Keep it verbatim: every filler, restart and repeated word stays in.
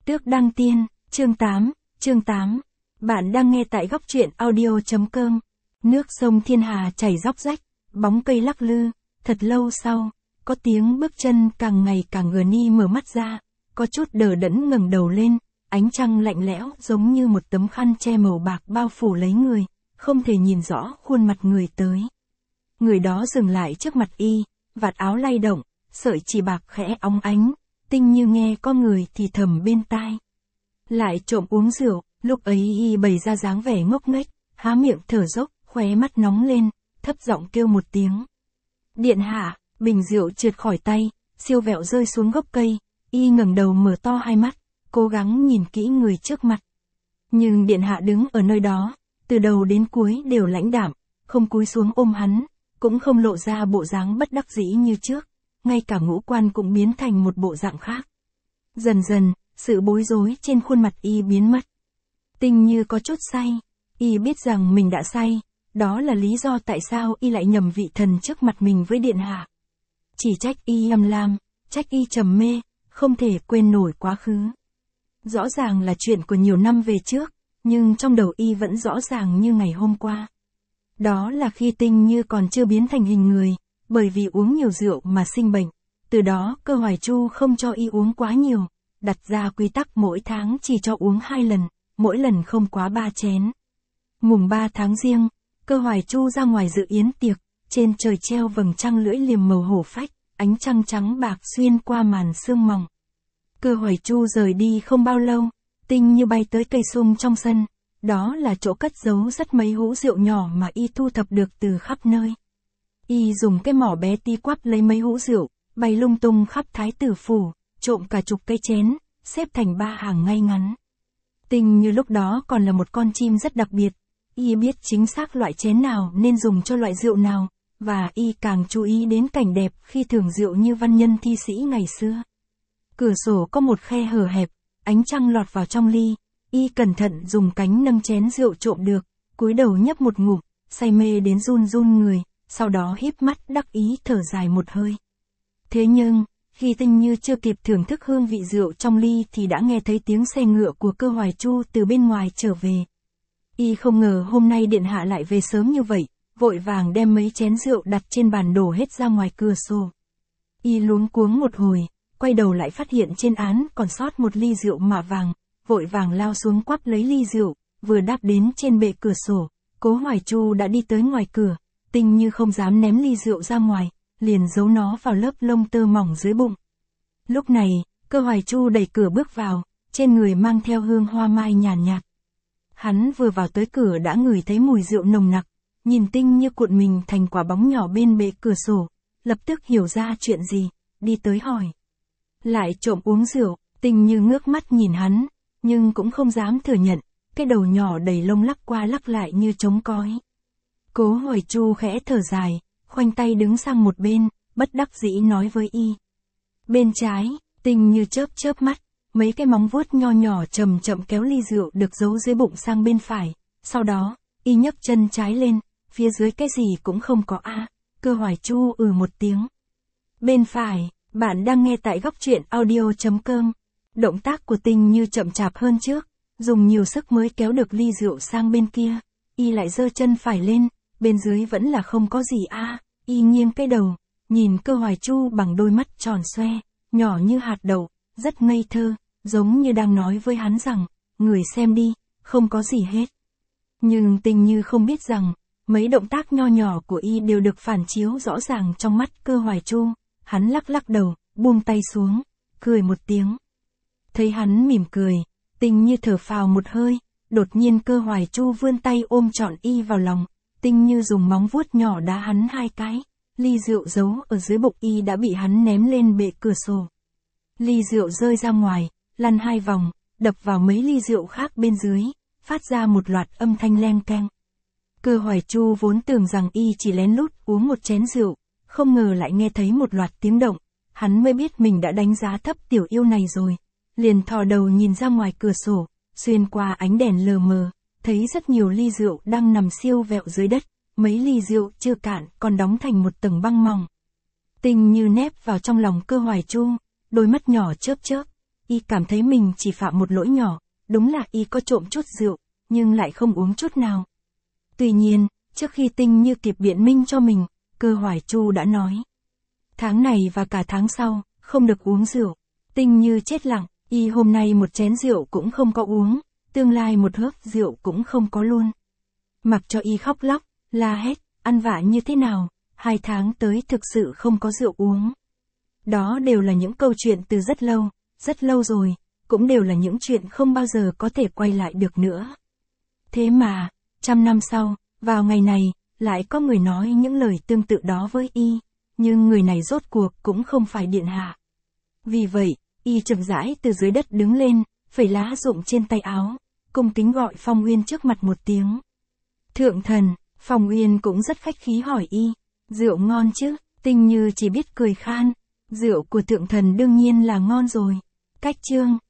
Tước Đăng Tiên, chương tám, chương tám. Bạn đang nghe tại góc truyện audio.com. Nước sông Thiên Hà chảy róc rách, bóng cây lắc lư, thật lâu sau, có tiếng bước chân càng ngày càng gần. Y mở mắt ra, có chút đờ đẫn ngẩng đầu lên, ánh trăng lạnh lẽo giống như một tấm khăn che màu bạc bao phủ lấy người, không thể nhìn rõ khuôn mặt người tới. Người đó dừng lại trước mặt y, vạt áo lay động, sợi chỉ bạc khẽ óng ánh, Tinh Như nghe có người thì thầm bên tai. Lại trộm uống rượu, lúc ấy y bày ra dáng vẻ ngốc nghếch, há miệng thở dốc, khóe mắt nóng lên, thấp giọng kêu một tiếng. Điện hạ, bình rượu trượt khỏi tay, siêu vẹo rơi xuống gốc cây, y ngẩng đầu mở to hai mắt, cố gắng nhìn kỹ người trước mặt. Nhưng điện hạ đứng ở nơi đó, từ đầu đến cuối đều lãnh đạm, không cúi xuống ôm hắn, cũng không lộ ra bộ dáng bất đắc dĩ như trước, ngay cả ngũ quan cũng biến thành một bộ dạng khác. Dần dần, sự bối rối trên khuôn mặt y biến mất. Tinh Như có chút say, y biết rằng mình đã say, đó là lý do tại sao y lại nhầm vị thần trước mặt mình với điện hạ. Chỉ trách y âm lam, trách y trầm mê, không thể quên nổi quá khứ. Rõ ràng là chuyện của nhiều năm về trước, nhưng trong đầu y vẫn rõ ràng như ngày hôm qua. Đó là khi Tinh Như còn chưa biến thành hình người, bởi vì uống nhiều rượu mà sinh bệnh. Từ đó Cơ Hoài Chu không cho y uống quá nhiều, đặt ra quy tắc mỗi tháng chỉ cho uống hai lần, mỗi lần không quá ba chén. Mùng ba tháng Giêng, Cơ Hoài Chu ra ngoài dự yến tiệc, trên trời treo vầng trăng lưỡi liềm màu hổ phách, ánh trăng trắng bạc xuyên qua màn sương mỏng. Cơ Hoài Chu rời đi không bao lâu, Tinh Như bay tới cây sung trong sân, đó là chỗ cất giấu rất mấy hũ rượu nhỏ mà y thu thập được từ khắp nơi. Y dùng cái mỏ bé tí quắp lấy mấy hũ rượu, bay lung tung khắp Thái Tử phủ, trộm cả chục cây chén, xếp thành ba hàng ngay ngắn. Tinh Như lúc đó còn là một con chim rất đặc biệt, y biết chính xác loại chén nào nên dùng cho loại rượu nào, và y càng chú ý đến cảnh đẹp khi thưởng rượu như văn nhân thi sĩ ngày xưa. Cửa sổ có một khe hở hẹp, ánh trăng lọt vào trong ly, y cẩn thận dùng cánh nâng chén rượu trộm được, cúi đầu nhấp một ngụm, say mê đến run run người, sau đó híp mắt đắc ý thở dài một hơi. Thế nhưng, khi Tinh Như chưa kịp thưởng thức hương vị rượu trong ly thì đã nghe thấy tiếng xe ngựa của Cơ Hoài Chu từ bên ngoài trở về. Y không ngờ hôm nay điện hạ lại về sớm như vậy, vội vàng đem mấy chén rượu đặt trên bàn đổ hết ra ngoài cửa sổ. Y luống cuống một hồi, quay đầu lại phát hiện trên án còn sót một ly rượu mạ vàng, vội vàng lao xuống quắp lấy ly rượu, vừa đáp đến trên bệ cửa sổ, Cố Hoài Chu đã đi tới ngoài cửa. Tinh Như không dám ném ly rượu ra ngoài, liền giấu nó vào lớp lông tơ mỏng dưới bụng. Lúc này, Cơ Hoài Chu đẩy cửa bước vào, trên người mang theo hương hoa mai nhàn nhạt, nhạt. Hắn vừa vào tới cửa đã ngửi thấy mùi rượu nồng nặc, nhìn Tinh Như cuộn mình thành quả bóng nhỏ bên bệ cửa sổ, lập tức hiểu ra chuyện gì, đi tới hỏi. Lại trộm uống rượu, Tinh Như ngước mắt nhìn hắn, nhưng cũng không dám thừa nhận, cái đầu nhỏ đầy lông lắc qua lắc lại như trống cói. Cố Hoài Chu khẽ thở dài, khoanh tay đứng sang một bên, bất đắc dĩ nói với y. Bên trái, Tinh Như chớp chớp mắt, mấy cái móng vuốt nho nhỏ chậm chậm kéo ly rượu được giấu dưới bụng sang bên phải, sau đó, y nhấc chân trái lên, phía dưới cái gì cũng không có a. À. Cơ Hoài Chu ừ một tiếng. Bên phải, bạn đang nghe tại góc truyện audio.com. Động tác của Tinh Như chậm chạp hơn trước, dùng nhiều sức mới kéo được ly rượu sang bên kia, y lại giơ chân phải lên. Bên dưới vẫn là không có gì a. À. Y nghiêng cái đầu, nhìn Cơ Hoài Chu bằng đôi mắt tròn xoe, nhỏ như hạt đậu, rất ngây thơ, giống như đang nói với hắn rằng, người xem đi, không có gì hết. Nhưng Tinh Như không biết rằng, mấy động tác nho nhỏ của y đều được phản chiếu rõ ràng trong mắt Cơ Hoài Chu. Hắn lắc lắc đầu, buông tay xuống, cười một tiếng. Thấy hắn mỉm cười, Tinh Như thở phào một hơi, đột nhiên Cơ Hoài Chu vươn tay ôm trọn y vào lòng. Tinh Như dùng móng vuốt nhỏ đá hắn hai cái, ly rượu giấu ở dưới bụng y đã bị hắn ném lên bệ cửa sổ. Ly rượu rơi ra ngoài, lăn hai vòng, đập vào mấy ly rượu khác bên dưới, phát ra một loạt âm thanh leng keng. Cơ Hoài Chu vốn tưởng rằng y chỉ lén lút uống một chén rượu, không ngờ lại nghe thấy một loạt tiếng động, hắn mới biết mình đã đánh giá thấp tiểu yêu này rồi, liền thò đầu nhìn ra ngoài cửa sổ, xuyên qua ánh đèn lờ mờ. Thấy rất nhiều ly rượu đang nằm siêu vẹo dưới đất, mấy ly rượu chưa cạn còn đóng thành một tầng băng mỏng. Tinh Như nép vào trong lòng Cơ Hoài Chu, đôi mắt nhỏ chớp chớp, y cảm thấy mình chỉ phạm một lỗi nhỏ, đúng là y có trộm chút rượu, nhưng lại không uống chút nào. Tuy nhiên, trước khi Tinh Như kịp biện minh cho mình, Cơ Hoài Chu đã nói. Tháng này và cả tháng sau, không được uống rượu. Tinh Như chết lặng, y hôm nay một chén rượu cũng không có uống, tương lai một hớp rượu cũng không có luôn. Mặc cho y khóc lóc, la hét, ăn vạ như thế nào, hai tháng tới thực sự không có rượu uống. Đó đều là những câu chuyện từ rất lâu, rất lâu rồi, cũng đều là những chuyện không bao giờ có thể quay lại được nữa. Thế mà, trăm năm sau, vào ngày này, lại có người nói những lời tương tự đó với y, nhưng người này rốt cuộc cũng không phải điện hạ. Vì vậy, y chậm rãi từ dưới đất đứng lên, phẩy lá rụng trên tay áo, cung kính gọi Phong Uyên trước mặt một tiếng. Thượng thần, Phong Uyên cũng rất khách khí hỏi y, rượu ngon chứ? Tinh Như chỉ biết cười khan, rượu của thượng thần đương nhiên là ngon rồi. Cách chương